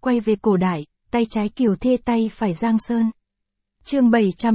quay về cổ đại, tay trái Kiều Thê tay phải Giang Sơn. Chương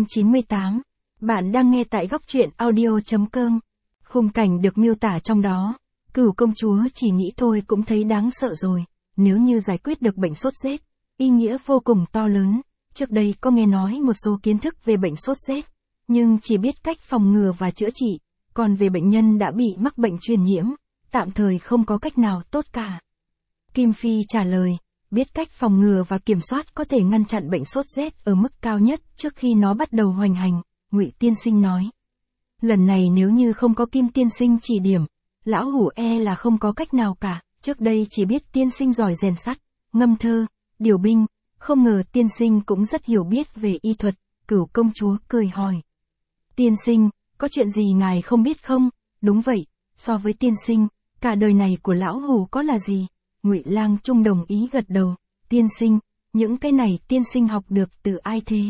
798. Bạn đang nghe tại góc truyện audio.com. Khung cảnh được miêu tả trong đó, Cửu công chúa chỉ nghĩ thôi cũng thấy đáng sợ rồi, nếu như giải quyết được bệnh sốt rét, ý nghĩa vô cùng to lớn. Trước đây có nghe nói một số kiến thức về bệnh sốt rét, nhưng chỉ biết cách phòng ngừa và chữa trị, còn về bệnh nhân đã bị mắc bệnh truyền nhiễm, tạm thời không có cách nào tốt cả. Kim Phi trả lời, biết cách phòng ngừa và kiểm soát có thể ngăn chặn bệnh sốt rét ở mức cao nhất trước khi nó bắt đầu hoành hành, Ngụy tiên sinh nói. Lần này nếu như không có Kim tiên sinh chỉ điểm, lão hủ là không có cách nào cả, trước đây chỉ biết tiên sinh giỏi rèn sắt, ngâm thơ, điều binh, không ngờ tiên sinh cũng rất hiểu biết về y thuật. Cửu công chúa cười hỏi. Tiên sinh, có chuyện gì ngài không biết không? Đúng vậy, so với tiên sinh, cả đời này của lão hủ có là gì? Ngụy Lang Trung đồng ý gật đầu. Tiên sinh, những cái này tiên sinh học được từ ai thế?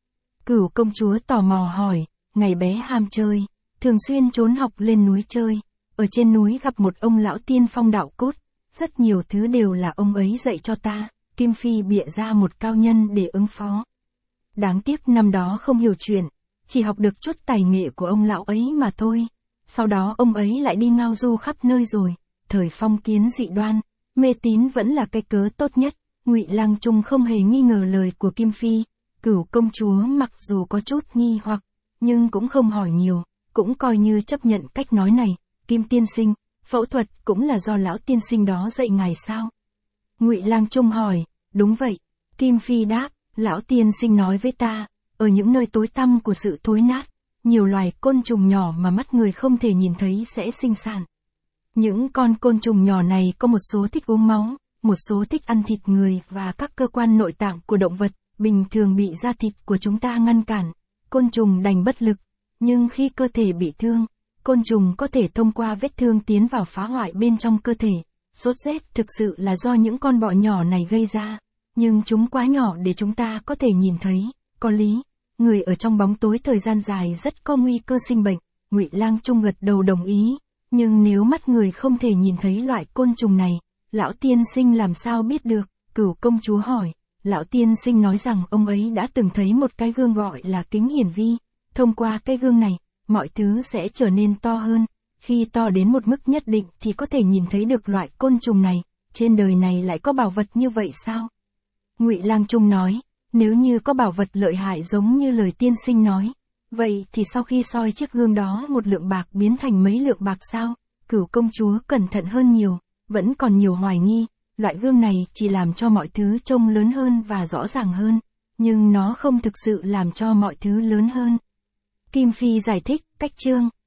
Cửu công chúa tò mò hỏi. Ngày bé ham chơi, thường xuyên trốn học lên núi chơi. Ở trên núi gặp một ông lão tiên phong đạo cốt, rất nhiều thứ đều là ông ấy dạy cho ta. Kim Phi bịa ra một cao nhân để ứng phó. Đáng tiếc năm đó không hiểu chuyện, chỉ học được chút tài nghệ của ông lão ấy mà thôi. Sau đó ông ấy lại đi ngao du khắp nơi rồi. Thời phong kiến dị đoan, mê tín vẫn là cái cớ tốt nhất. Ngụy Lang Trung không hề nghi ngờ lời của Kim Phi. Cửu công chúa mặc dù có chút nghi hoặc, nhưng cũng không hỏi nhiều, cũng coi như chấp nhận cách nói này. Kim tiên sinh, phẫu thuật cũng là do lão tiên sinh đó dạy ngài sao? Ngụy Lang Trung hỏi. Đúng vậy. Kim Phi đáp, lão tiên sinh nói với ta, ở những nơi tối tăm của sự thối nát, nhiều loài côn trùng nhỏ mà mắt người không thể nhìn thấy sẽ sinh sản. Những con côn trùng nhỏ này có một số thích uống máu, một số thích ăn thịt người và các cơ quan nội tạng của động vật, bình thường bị da thịt của chúng ta ngăn cản. Côn trùng đành bất lực, nhưng khi cơ thể bị thương, côn trùng có thể thông qua vết thương tiến vào phá hoại bên trong cơ thể. Sốt rét thực sự là do những con bọ nhỏ này gây ra, nhưng chúng quá nhỏ để chúng ta có thể nhìn thấy. Có lý, người ở trong bóng tối thời gian dài rất có nguy cơ sinh bệnh. Ngụy Lang Trung gật đầu đồng ý, nhưng nếu mắt người không thể nhìn thấy loại côn trùng này, lão tiên sinh làm sao biết được? Cửu công chúa hỏi. Lão tiên sinh nói rằng ông ấy đã từng thấy một cái gương gọi là kính hiển vi, thông qua cái gương này, mọi thứ sẽ trở nên to hơn. Khi to đến một mức nhất định thì có thể nhìn thấy được loại côn trùng này. Trên đời này lại có bảo vật như vậy sao? Ngụy Lang Trung nói, nếu như có bảo vật lợi hại giống như lời tiên sinh nói, vậy thì sau khi soi chiếc gương đó một lượng bạc biến thành mấy lượng bạc sao? Cửu công chúa cẩn thận hơn nhiều, vẫn còn nhiều hoài nghi. Loại gương này chỉ làm cho mọi thứ trông lớn hơn và rõ ràng hơn, nhưng nó không thực sự làm cho mọi thứ lớn hơn. Kim Phi giải thích, cách chương